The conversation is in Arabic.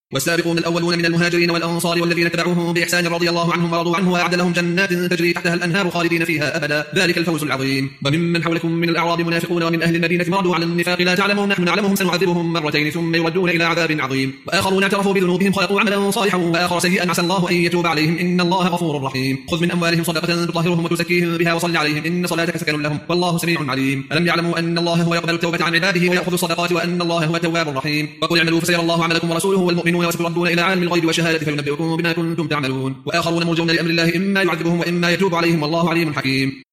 والسابقون الأولون من المهاجرين والأنصار والذين اتبعوهم بإحسان رضي الله عنهم ورضوا عنه وأعد لهم جنات تجري تحتها الأنهار خالدين فيها أبدا ذلك الفوز العظيم. وممن حولكم من الأعراب منافقون ومن أهل المدينة مردوا على النفاق لا تعلمهم نحن نعلمهم سنعذبهم مرتين ثم يردون إلى عذاب عظيم. وآخرون اعترفوا بذنوبهم خلقوا عملا صالحا وآخر سيئا عسى الله أن يتوب عليهم إن الله غفور رحيم. خذ من أموالهم صدقة تطهرهم وتزكيهم بها وصل عليهم إن صلاتك سكن لهم والله سميع عليم. ألم يعلموا أن الله هو يقبل التوبة عن عباده ويأخذ الصدقات وأن الله هو التواب الرحيم. وقل اعملوا فسيرى الله عملكم ورسوله والمؤمنون وستردون إلى عالم الغيب والشهادة فينبئكم بما كنتم تعملون. وآخرون مرجون لأمر الله إما يعذبهم وإما يتوب عليهم والله عليم حكيم.